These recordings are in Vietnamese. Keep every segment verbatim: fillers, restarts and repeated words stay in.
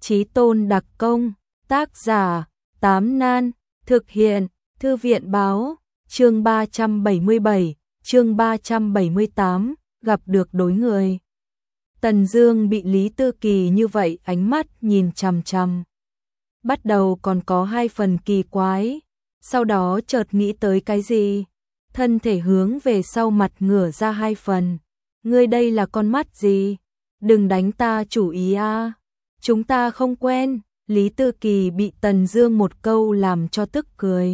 Chí tôn đặc công, tác giả, Tám Nan, thực hiện, Thư viện báo, chương ba trăm bảy mươi bảy, chương ba trăm bảy mươi tám, gặp được đối người. Tần Dương bị Lý Tư Kỳ như vậy ánh mắt nhìn chằm chằm. Bắt đầu còn có hai phần kỳ quái, sau đó chợt nghĩ tới cái gì, thân thể hướng về sau mặt ngửa ra hai phần. Ngươi đây là con mắt gì? Đừng đánh ta chủ ý a. Chúng ta không quen. Lý Tư Kỳ bị Tần Dương một câu làm cho tức cười.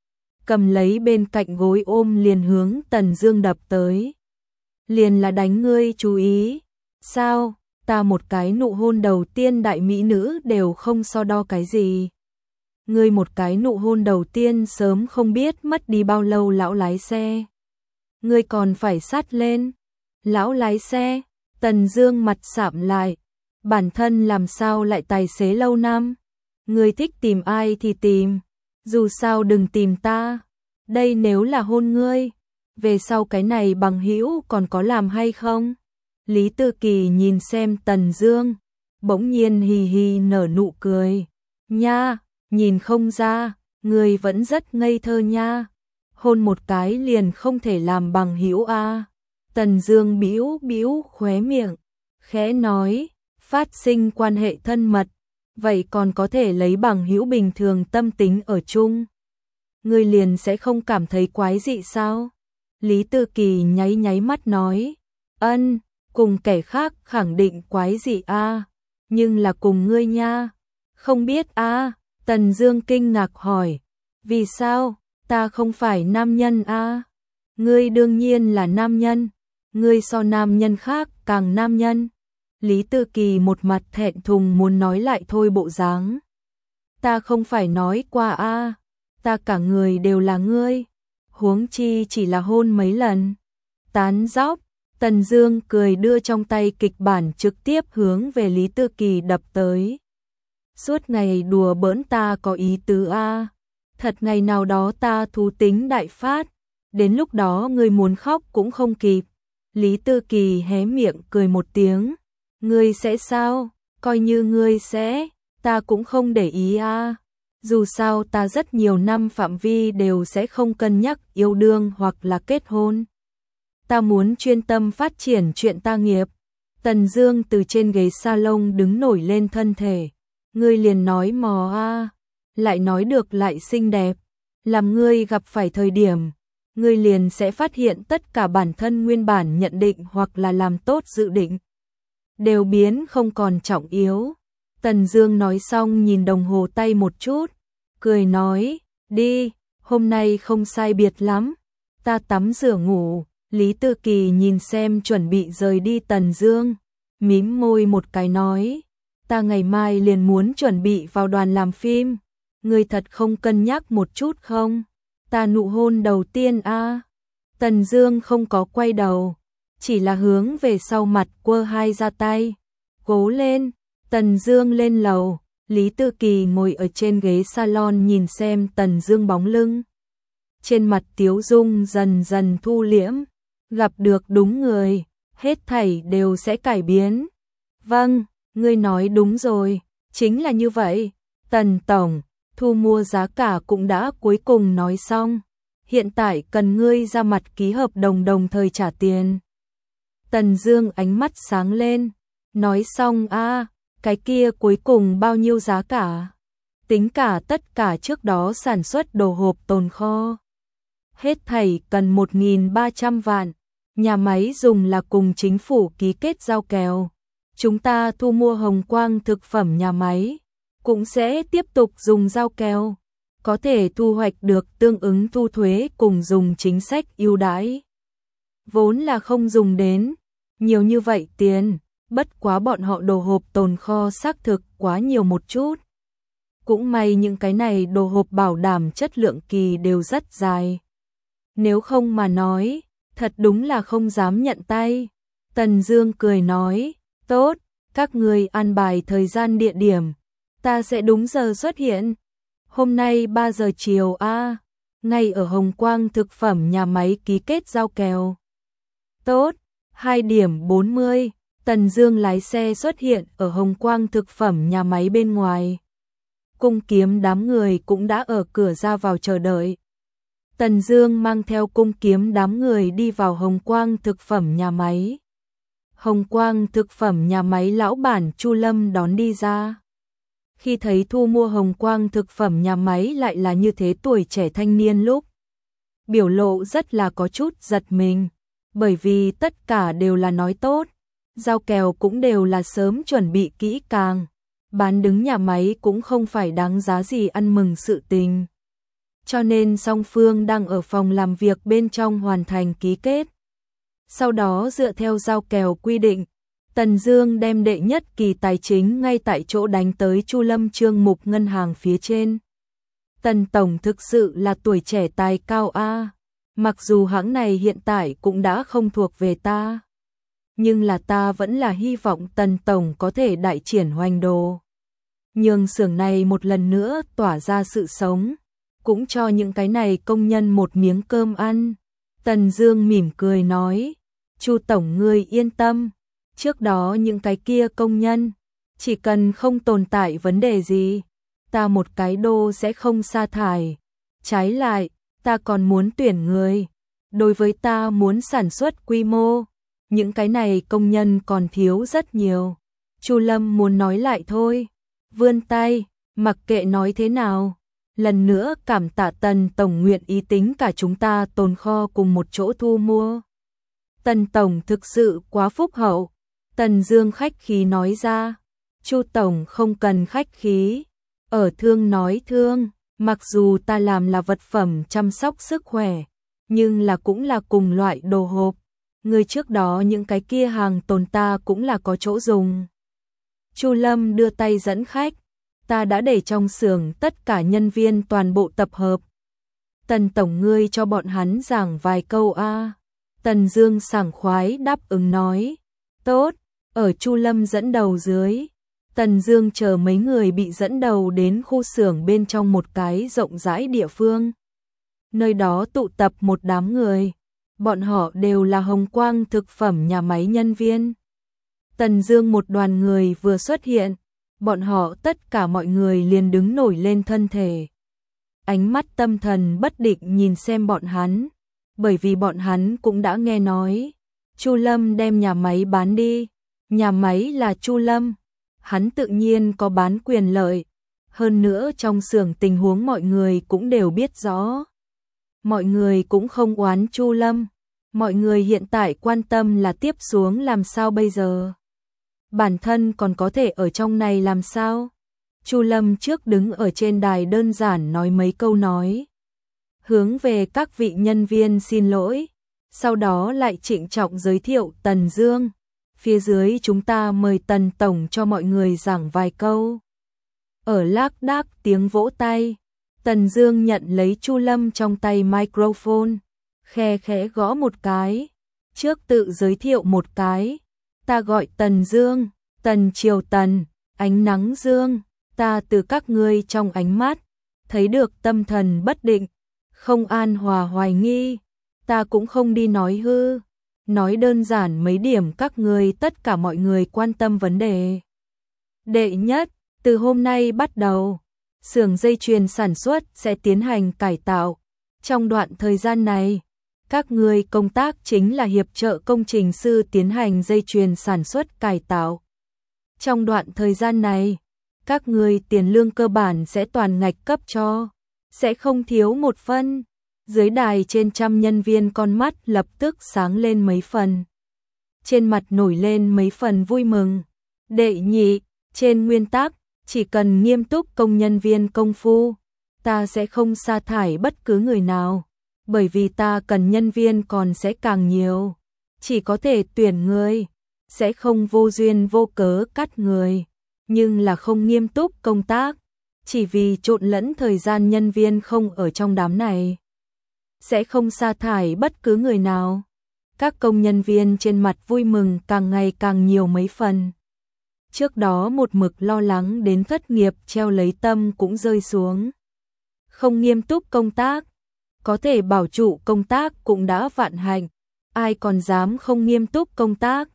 Cầm lấy bên cạnh gối ôm liền hướng Tần Dương đập tới. Liền là đánh ngươi chú ý. Sao? Ta một cái nụ hôn đầu tiên đại mỹ nữ đều không so đo cái gì. Ngươi một cái nụ hôn đầu tiên sớm không biết mất đi bao lâu lão lái xe. Ngươi còn phải sát lên. Lão lái xe, Tần Dương mặt sạm lại. Bản thân làm sao lại tài xế lâu năm? Ngươi thích tìm ai thì tìm, dù sao đừng tìm ta. Đây nếu là hôn ngươi, về sau cái này bằng hữu còn có làm hay không? Lý Tư Kỳ nhìn xem Tần Dương, bỗng nhiên hì hì nở nụ cười. Nha, nhìn không ra, ngươi vẫn rất ngây thơ nha. Hôn một cái liền không thể làm bằng hữu a? Tần Dương bĩu bĩu khóe miệng, khẽ nói, phát sinh quan hệ thân mật, vậy còn có thể lấy bằng hữu bình thường tâm tính ở chung. Ngươi liền sẽ không cảm thấy quái dị sao? Lý Tư Kỳ nháy nháy mắt nói, ân, cùng kẻ khác khẳng định quái dị a, nhưng là cùng ngươi nha. Không biết a? Tần Dương kinh ngạc hỏi, vì sao? Ta không phải nam nhân a? Ngươi đương nhiên là nam nhân, ngươi so nam nhân khác càng nam nhân. Lý Tư Kỳ một mặt thẹn thùng muốn nói lại thôi bộ dáng. Ta không phải nói qua a, ta cả người đều là ngươi, huống chi chỉ là hôn mấy lần. Tán dóc, Tần Dương cười đưa trong tay kịch bản trực tiếp hướng về Lý Tư Kỳ đập tới. Suốt ngày đùa bỡn ta có ý tứ a, thật ngày nào đó ta thú tính đại phát, đến lúc đó ngươi muốn khóc cũng không kịp. Lý Tư Kỳ hé miệng cười một tiếng. Ngươi sẽ sao? Coi như ngươi sẽ, ta cũng không để ý a. Dù sao ta rất nhiều năm phạm vi đều sẽ không cân nhắc yêu đương hoặc là kết hôn. Ta muốn chuyên tâm phát triển chuyện ta nghiệp. Tần Dương từ trên ghế salon đứng nổi lên thân thể. Ngươi liền nói mò a, lại nói được lại xinh đẹp. Làm ngươi gặp phải thời điểm, ngươi liền sẽ phát hiện tất cả bản thân nguyên bản nhận định hoặc là làm tốt dự định đều biến không còn trọng yếu. Tần Dương nói xong nhìn đồng hồ tay một chút, cười nói, đi, hôm nay không sai biệt lắm, ta tắm rửa ngủ. Lý Tư Kỳ nhìn xem chuẩn bị rời đi Tần Dương, mím môi một cái nói, ta ngày mai liền muốn chuẩn bị vào đoàn làm phim, ngươi thật không cân nhắc một chút không? Ta nụ hôn đầu tiên a. Tần Dương không có quay đầu, chỉ là hướng về sau mặt quơ hai ra tay. Cố lên. Tần Dương lên lầu, Lý Tư Kỳ ngồi ở trên ghế salon nhìn xem Tần Dương bóng lưng. Trên mặt tiếu dung dần dần thu liễm, gặp được đúng người, hết thảy đều sẽ cải biến. Vâng, ngươi nói đúng rồi, chính là như vậy. Tần tổng, thu mua giá cả cũng đã cuối cùng nói xong, hiện tại cần ngươi ra mặt ký hợp đồng đồng thời trả tiền. Tần Dương ánh mắt sáng lên, nói xong a, cái kia cuối cùng bao nhiêu giá cả? Tính cả tất cả trước đó sản xuất đồ hộp tồn kho. Hết thảy cần một nghìn ba trăm vạn, nhà máy dùng là cùng chính phủ ký kết giao kèo. Chúng ta thu mua Hồng Quang thực phẩm nhà máy, cũng sẽ tiếp tục dùng giao kèo, có thể thu hoạch được tương ứng thu thuế cùng dùng chính sách ưu đãi. Vốn là không dùng đến nhiều như vậy tiền, bất quá bọn họ đồ hộp tồn kho xác thực quá nhiều một chút. Cũng may những cái này đồ hộp bảo đảm chất lượng kỳ đều rất dài. Nếu không mà nói, thật đúng là không dám nhận tay. Tần Dương cười nói, tốt, các người an bài thời gian địa điểm, ta sẽ đúng giờ xuất hiện. Hôm nay ba giờ chiều a, ngay ở Hồng Quang thực phẩm nhà máy ký kết giao kèo. Tốt, hai điểm bốn mươi, Tần Dương lái xe xuất hiện ở Hồng Quang thực phẩm nhà máy bên ngoài. Cung Kiếm đám người cũng đã ở cửa ra vào chờ đợi. Tần Dương mang theo Cung Kiếm đám người đi vào Hồng Quang thực phẩm nhà máy. Hồng Quang thực phẩm nhà máy lão bản Chu Lâm đón đi ra. Khi thấy thu mua Hồng Quang thực phẩm nhà máy lại là như thế tuổi trẻ thanh niên lúc, biểu lộ rất là có chút giật mình, bởi vì tất cả đều là nói tốt, giao kèo cũng đều là sớm chuẩn bị kỹ càng, bán đứng nhà máy cũng không phải đáng giá gì ăn mừng sự tình. Cho nên song phương đang ở phòng làm việc bên trong hoàn thành ký kết. Sau đó dựa theo giao kèo quy định, Tần Dương đem đệ nhất kỳ tài chính ngay tại chỗ đánh tới Chu Lâm Trương mục ngân hàng phía trên. Tần tổng thực sự là tuổi trẻ tài cao a, mặc dù hãng này hiện tại cũng đã không thuộc về ta, nhưng là ta vẫn là hy vọng Tần tổng có thể đại triển hoành đồ, nhường xưởng này một lần nữa tỏa ra sự sống, cũng cho những cái này công nhân một miếng cơm ăn. Tần Dương mỉm cười nói, Chu tổng ngươi yên tâm, trước đó những cái kia công nhân, chỉ cần không tồn tại vấn đề gì, ta một cái đô sẽ không sa thải. Trái lại, ta còn muốn tuyển người. Đối với ta muốn sản xuất quy mô, những cái này công nhân còn thiếu rất nhiều. Chu Lâm muốn nói lại thôi, vươn tay, mặc kệ nói thế nào. Lần nữa cảm tạ Tần tổng nguyện ý tính cả chúng ta tồn kho cùng một chỗ thu mua. Tần tổng thực sự quá phúc hậu. Tần Dương khách khí nói ra, Chu tổng không cần khách khí, ở thương nói thương, mặc dù ta làm là vật phẩm chăm sóc sức khỏe, nhưng là cũng là cùng loại đồ hộp, người trước đó những cái kia hàng tồn ta cũng là có chỗ dùng. Chu Lâm đưa tay dẫn khách, ta đã để trong xưởng tất cả nhân viên toàn bộ tập hợp. Tần tổng ngươi cho bọn hắn giảng vài câu a. Tần Dương sảng khoái đáp ứng nói, tốt. Ở Chu Lâm dẫn đầu dưới, Tần Dương chờ mấy người bị dẫn đầu đến khu xưởng bên trong một cái rộng rãi địa phương. Nơi đó tụ tập một đám người, bọn họ đều là Hồng Quang thực phẩm nhà máy nhân viên. Tần Dương một đoàn người vừa xuất hiện, bọn họ tất cả mọi người liền đứng nổi lên thân thể. Ánh mắt tâm thần bất định nhìn xem bọn hắn, bởi vì bọn hắn cũng đã nghe nói, Chu Lâm đem nhà máy bán đi. Nhà máy là Chu Lâm, hắn tự nhiên có bán quyền lợi, hơn nữa trong xưởng tình huống mọi người cũng đều biết rõ. Mọi người cũng không oán Chu Lâm, mọi người hiện tại quan tâm là tiếp xuống làm sao bây giờ. Bản thân còn có thể ở trong này làm sao? Chu Lâm trước đứng ở trên đài đơn giản nói mấy câu nói, hướng về các vị nhân viên xin lỗi, sau đó lại trịnh trọng giới thiệu Tần Dương. Phía dưới chúng ta mời Tần tổng cho mọi người giảng vài câu. Ở lác đác tiếng vỗ tay, Tần Dương nhận lấy Chu Lâm trong tay microphone, khe khẽ gõ một cái, trước tự giới thiệu một cái, ta gọi Tần Dương, Tần Triều Tần, ánh nắng dương, ta từ các ngươi trong ánh mắt thấy được tâm thần bất định, không an hòa hoài nghi, ta cũng không đi nói hư. Nói đơn giản mấy điểm các người tất cả mọi người quan tâm vấn đề. Đệ nhất, từ hôm nay bắt đầu, xưởng dây chuyền sản xuất sẽ tiến hành cải tạo. Trong đoạn thời gian này, các người công tác chính là hiệp trợ công trình sư tiến hành dây chuyền sản xuất cải tạo. Trong đoạn thời gian này, các người tiền lương cơ bản sẽ toàn ngạch cấp cho, sẽ không thiếu một phân. Dưới đài trên trăm nhân viên con mắt lập tức sáng lên mấy phần. Trên mặt nổi lên mấy phần vui mừng. Đệ nhị, trên nguyên tắc, chỉ cần nghiêm túc công nhân viên công phu, ta sẽ không sa thải bất cứ người nào, bởi vì ta cần nhân viên còn sẽ càng nhiều. Chỉ có thể tuyển người, sẽ không vô duyên vô cớ cắt người, nhưng là không nghiêm túc công tác, chỉ vì trộn lẫn thời gian nhân viên không ở trong đám này. Sẽ không sa thải bất cứ người nào. Các công nhân viên trên mặt vui mừng càng ngày càng nhiều mấy phần. Trước đó một mực lo lắng đến thất nghiệp treo lấy tâm cũng rơi xuống. Không nghiêm túc công tác, có thể bảo trụ công tác cũng đã vạn hạnh, ai còn dám không nghiêm túc công tác.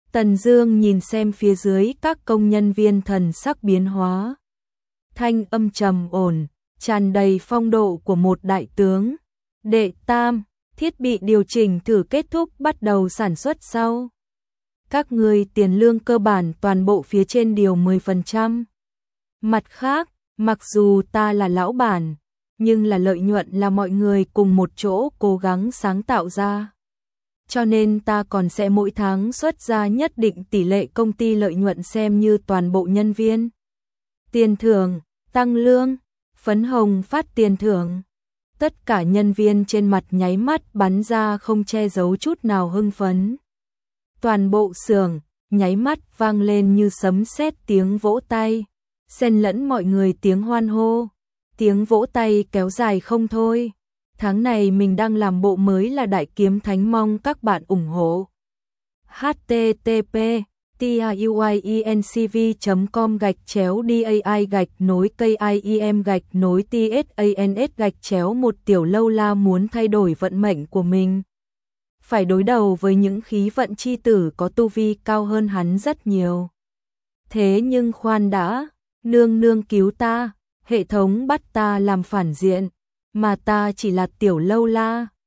Tần Dương nhìn xem phía dưới các công nhân viên thần sắc biến hóa. Thanh âm trầm ổn, tràn đầy phong độ của một đại tướng. Đệ tam, thiết bị điều chỉnh thử kết thúc, bắt đầu sản xuất sau. Các người tiền lương cơ bản toàn bộ phía trên điều mười phần trăm. Mặt khác, mặc dù ta là lão bản, nhưng là lợi nhuận là mọi người cùng một chỗ cố gắng sáng tạo ra. Cho nên ta còn sẽ mỗi tháng xuất ra nhất định tỷ lệ công ty lợi nhuận xem như toàn bộ nhân viên. Tiền thưởng, tăng lương, phấn hồng phát tiền thưởng. Tất cả nhân viên trên mặt nháy mắt bắn ra không che giấu chút nào hưng phấn. Toàn bộ xưởng nháy mắt vang lên như sấm sét tiếng vỗ tay, xen lẫn mọi người tiếng hoan hô, tiếng vỗ tay kéo dài không thôi. Tháng này mình đang làm bộ mới là Đại Kiếm Thánh, mong các bạn ủng hộ. h t t p tiuyencv chấm com gạch chéo dai gạch nối kim gạch nối tsans gạch chéo một Tiểu Lâu La muốn thay đổi vận mệnh của mình. Phải đối đầu với những khí vận chi tử có tu vi cao hơn hắn rất nhiều. Thế nhưng khoan đã, nương nương cứu ta, hệ thống bắt ta làm phản diện, mà ta chỉ là Tiểu Lâu La.